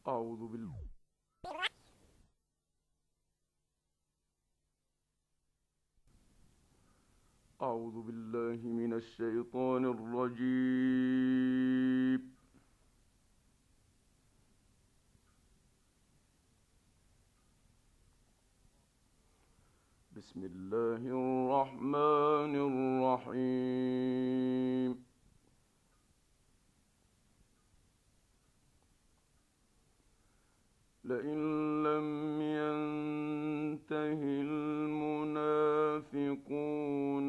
أعوذ بالله أعوذ بالله من الشيطان الرجيم. بسم الله الرحمن الرحيم. لئن لم ينته المنافقون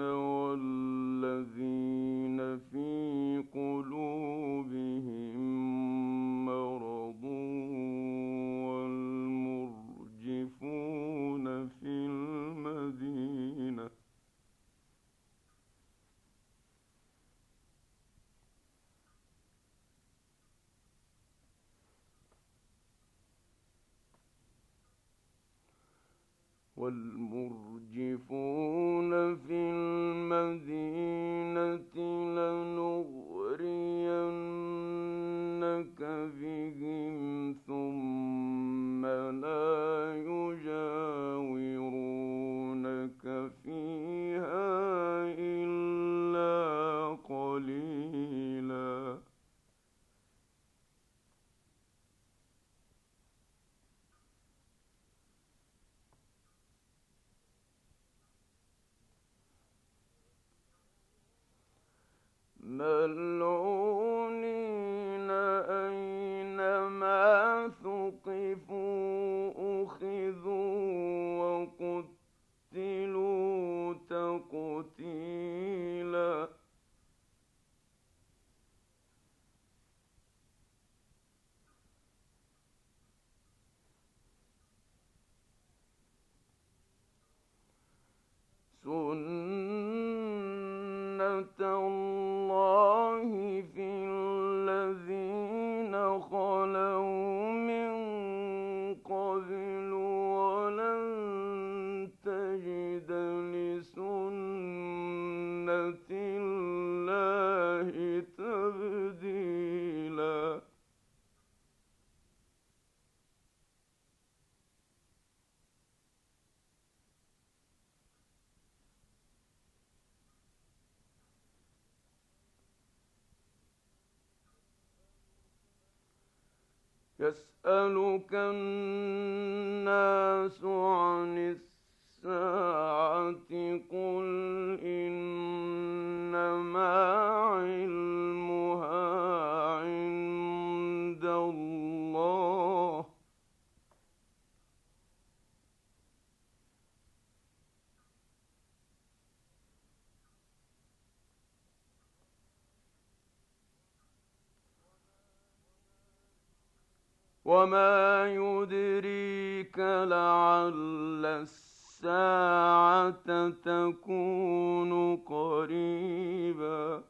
والذين في قلوبهم مرض والمرجفون في المدينة لنغرينك بهم ثم لا يجاورونك فيها إلا قليلا. ملعونين أينما ثقفوا أخذوا وقتلوا تقتيلا. سنة الله في الذين خلوا من قبل ولن تجد لسنة الله تبديلا. يسألك الناس عن الساعة قل إنما علمها عند الله وما يدريك لعل الساعة تكون قريبا.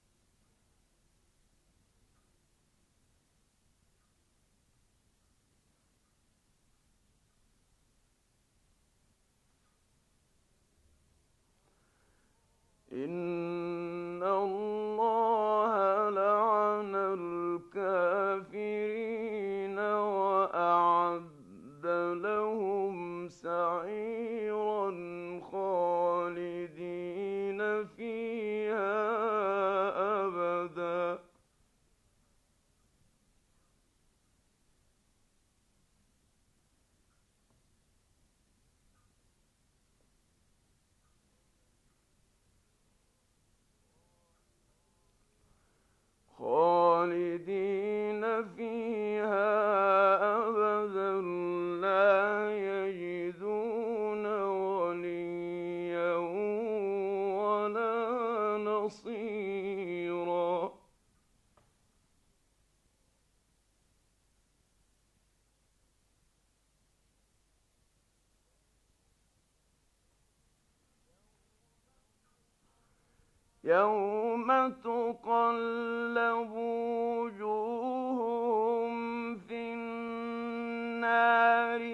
إن الله لعن الكافرين وأعد لهم سعيرا خالدين فيها أبدا. خالدين فيها أبدا لا يجدون وليا ولا نصيرا. يوم تقلب وجوههم في النار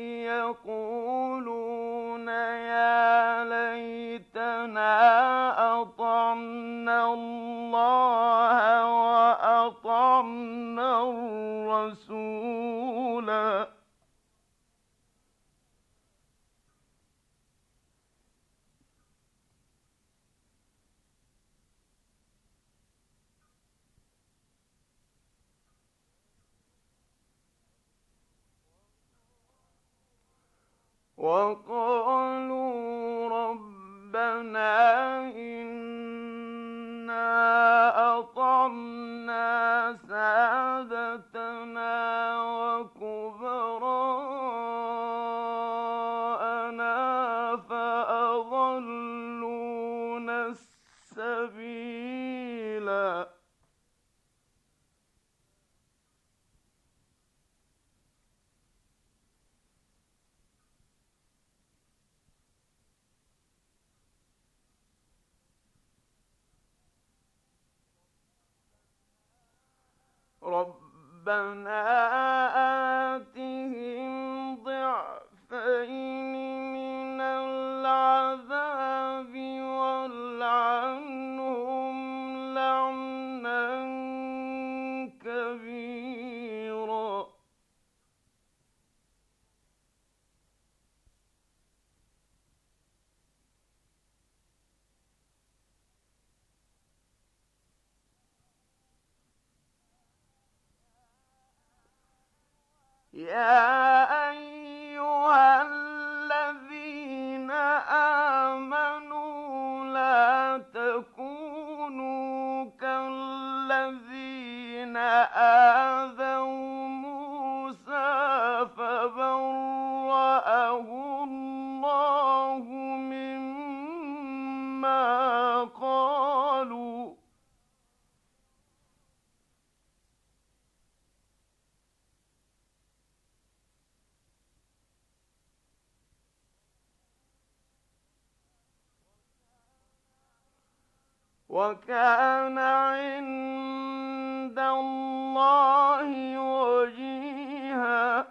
يقولون يا ليتنا أطعنا الله وأطعنا الرسول وقالوا ربنا إنا أطعنا سادتنا وكبراءنا فأضلونا السبيلا ربنا آتهم ضعفين من العذاب والعنهم لعنا كبيرا يا أيها الذين آمنوا لا تكونوا كالذين آذوا موسى فبرأه الله مما قالوا وكان عند الله وجيها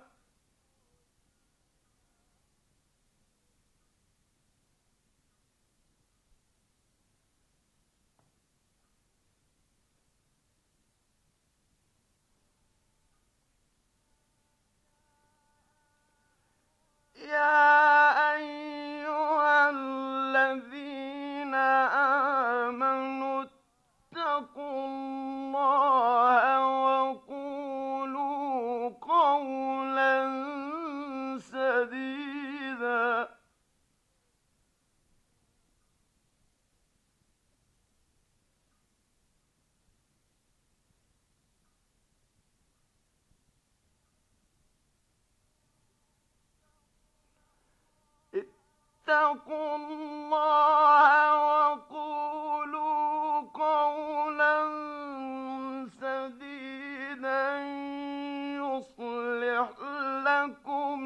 يا أيها الذين آمنوا اتقوا الله وقولوا قولا سديدا اتقوا الله وقولوا قولا سديدا يصلح لكم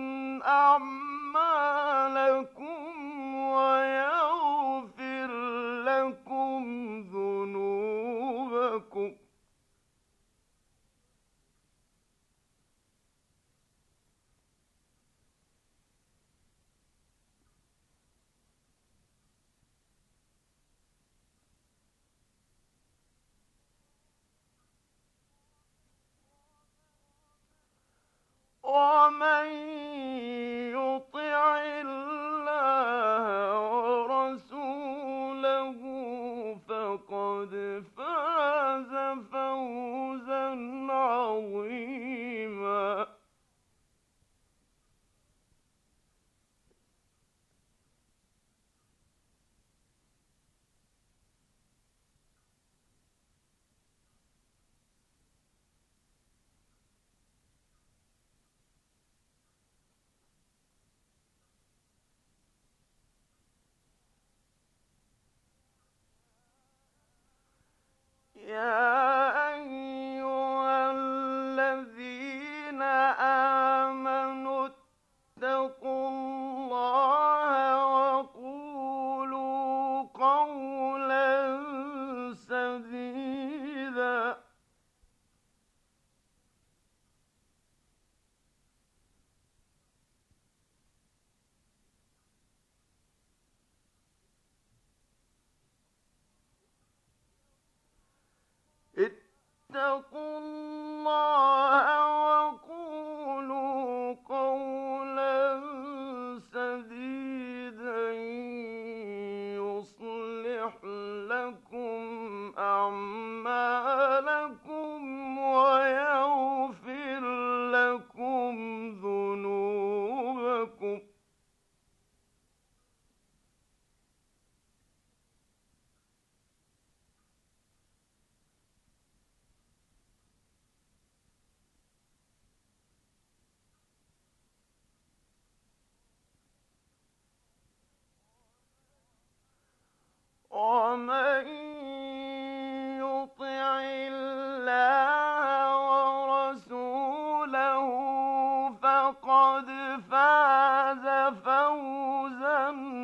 أعمالكم ويغفر لكم ذنوبكم ومن يطع الله ورسوله فقد فاز فوزا عظيما ومن يطع الله ورسوله فقد فاز فوزا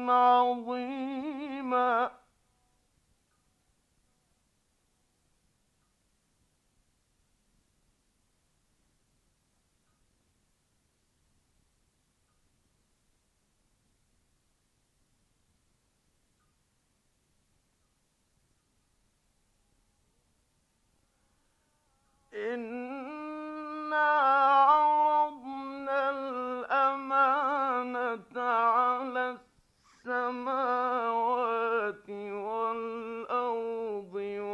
عظيما. إنا عرضنا الأمانة على السماوات والأرض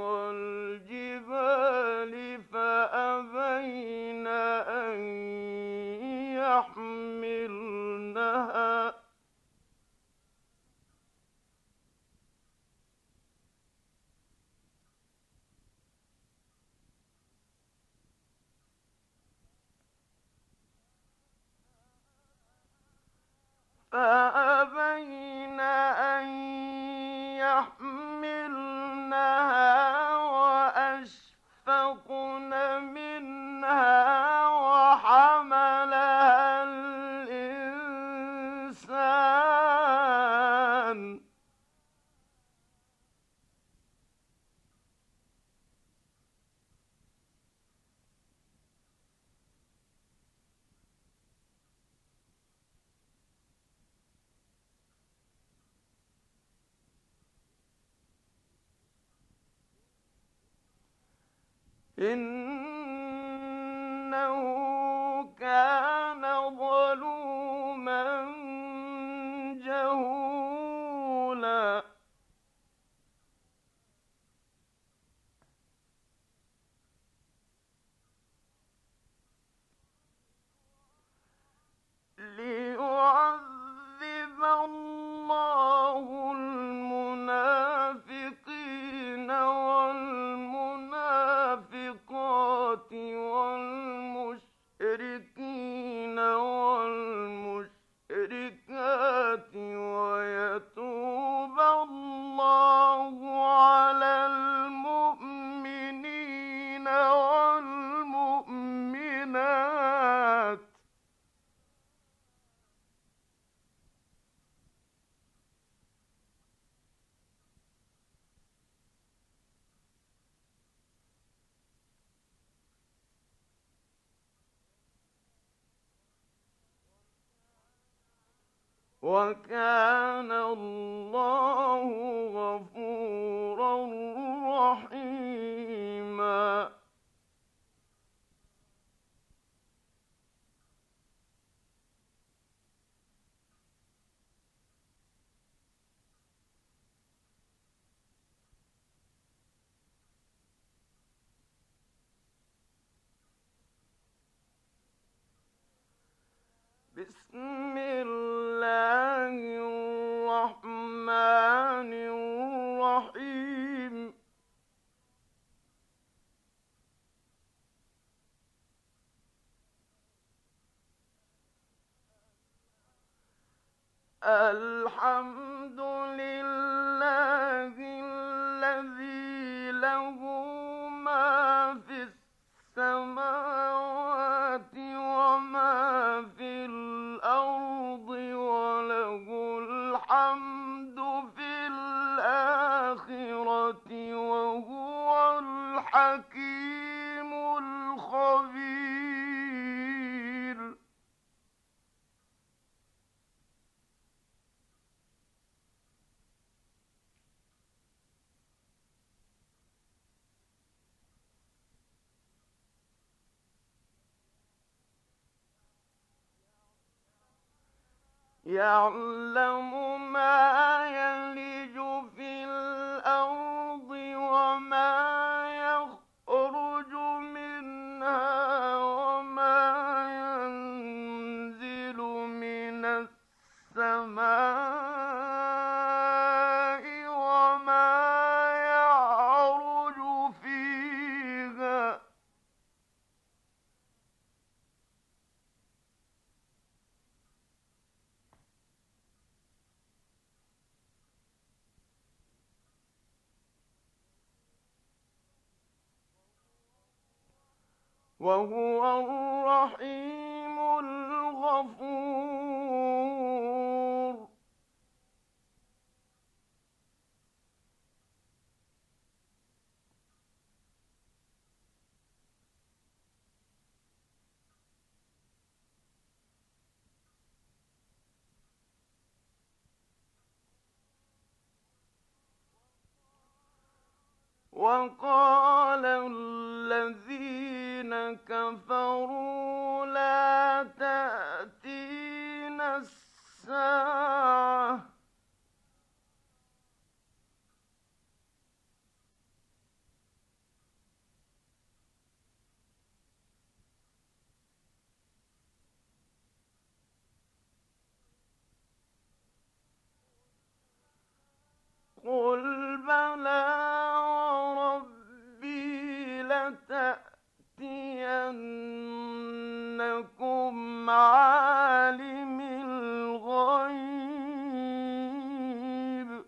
والجبال فأبين أن يحملنها فأبين أن يحملنها وأشفقن منها وحملها الإنسان إنه كان ظلوما جهولا. ليعذب الله المنافقين والمنافقات والمشركين والمشركات ويتوب الله على المؤمنين والمؤمنات وكان الله غفورا رحيما. بسم الله الرحمن الرحيم. الحمد لله الذي له ما في السماوات وما في الأرض وله الحمد في الآخرة وهو الحكيم الخبير. يعلم ما يلج في الأرض وما يخرج منها وما ينزل من السماء وما يعرج فيها وهو الرحيم الغفور. وقال الذين كفروا لا تأتينا الساعة قل بلى وربي لتأتينكم عالم الغيب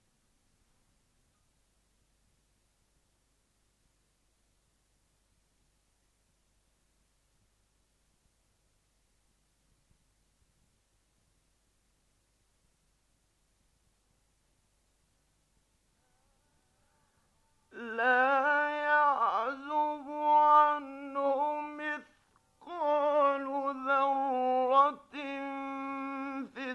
لا يعزب عنه مثقال ذرة في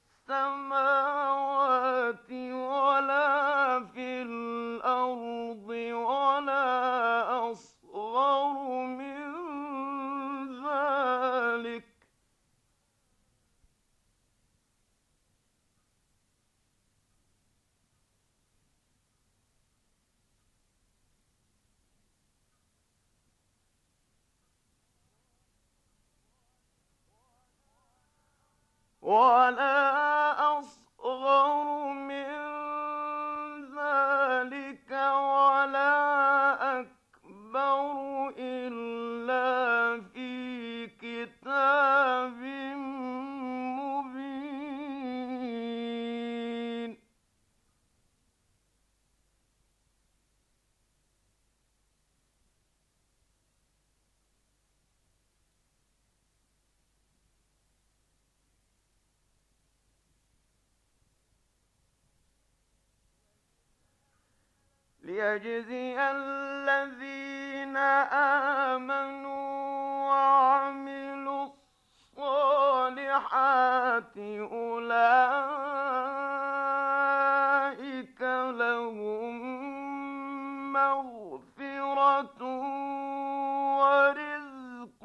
السماوات ولا في الأرض ولا أصغر من ذلك ولا أصغر من ذلك ولا أكبر إلا في كتاب مبين. ليجزي الذين آمنوا وعملوا الصالحات أولئك لهم مغفرة ورزق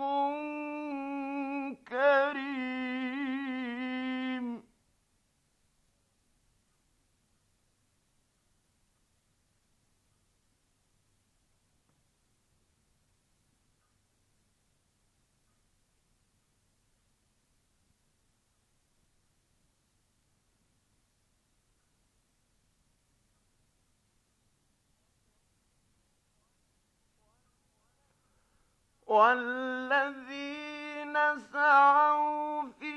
كريم. والذين سعوا في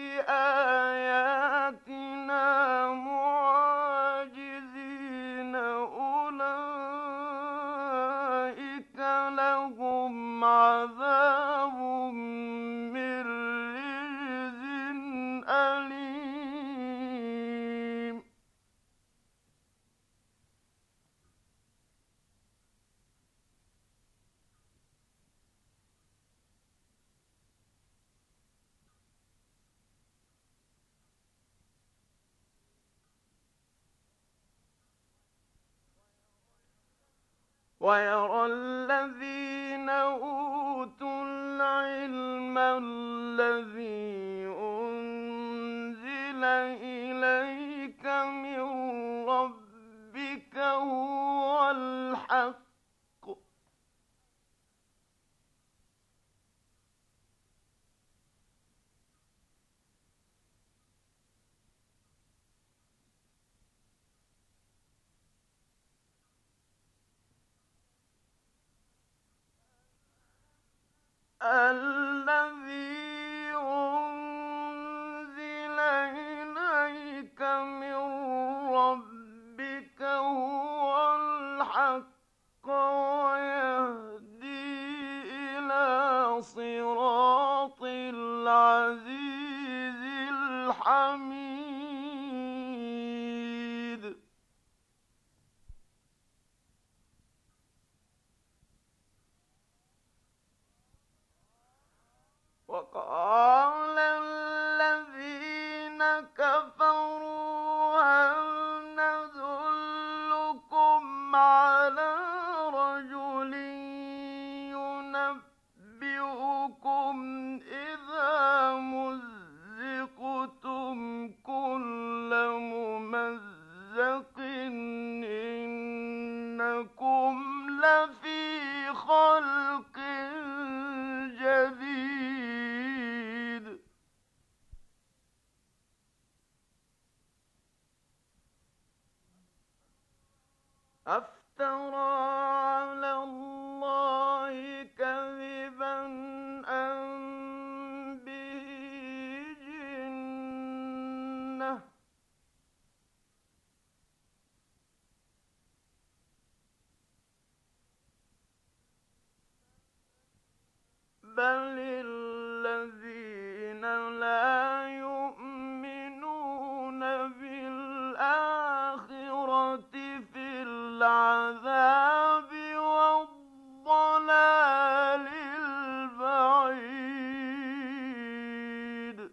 آياتنا معاجزين أولئك لهم عذاب من رجز أليم. ويرى الذين أوتوا العلم الذي أنزل إليك من ربك هو الحق الذي أنزل إليك من ربك هو الحق ويهدي إلى الحميد وقال الذين كفروا هل ندلكم على رجل ينبئكم إذا مزقتم كل ممزق إنكم لفي خلق جديد أفترى على الله كذبا أم به جنة بل الذين لا يؤمنون بالآخرة في العذاب والضلال البعيد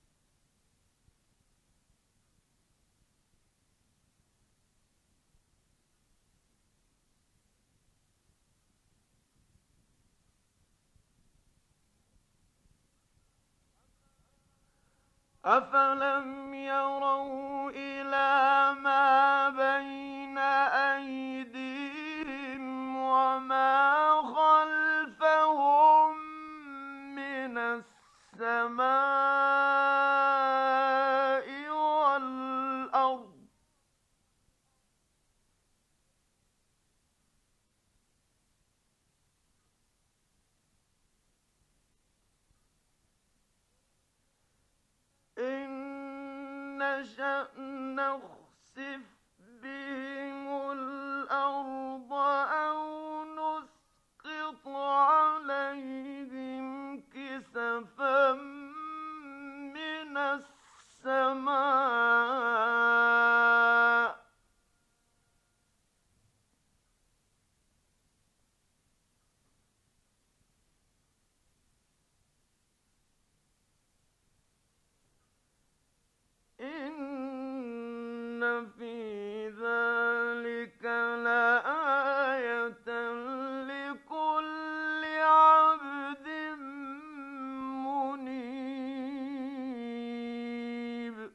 أفلم يروا إلى ما بين أيديهم وما خلفهم من السماء والأرض إن نشأ نخسف بهم الأرض أو نسقط عليهم كسفا من السماء إن في ذلك لآية لكل عبد منيب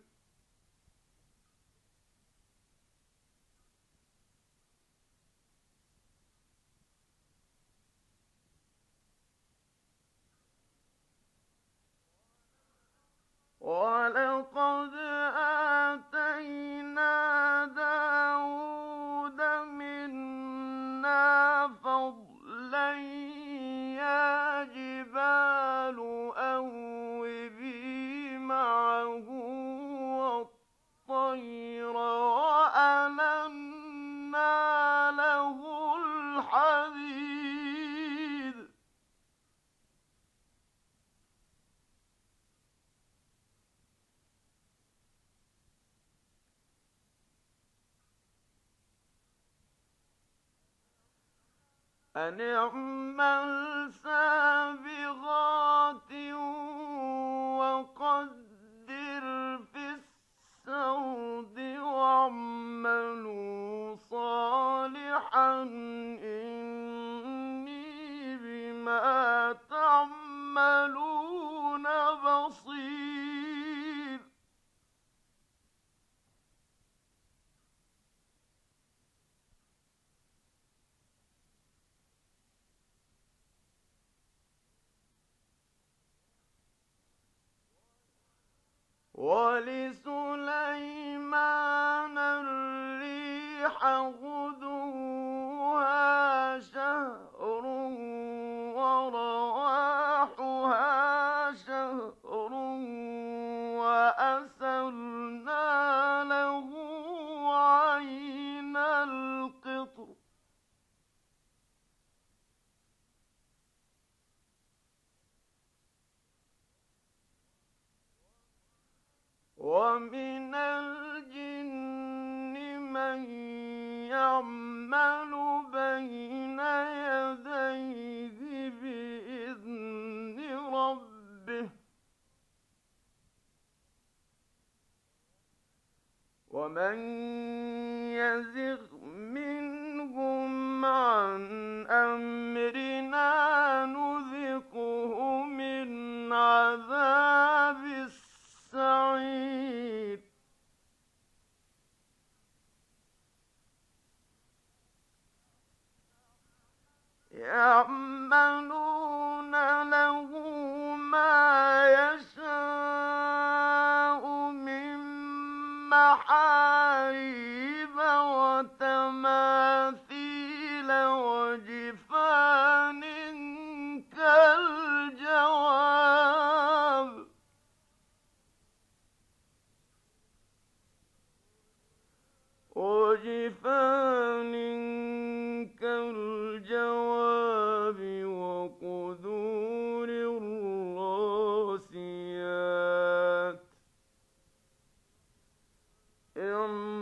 ولقد آتينا داود منا فضلا يا جبال أوبي معه والطير وألنا له الحديد أن اعمل سابغات وقدر في السرد واعملوا صالحا إني بما تعملون بصير ولسليمان الريح غدوها شهر ورواحها شهر وأسلنا له عين القطر ومن الجن من يعمل بين يديه بإذن ربه ومن يزغ منهم عن أمرنا نذقه من عذاب السعير يعملون له ما يشاء من محاريب وتماثيل وجفان كالجواب وقدور الراسيات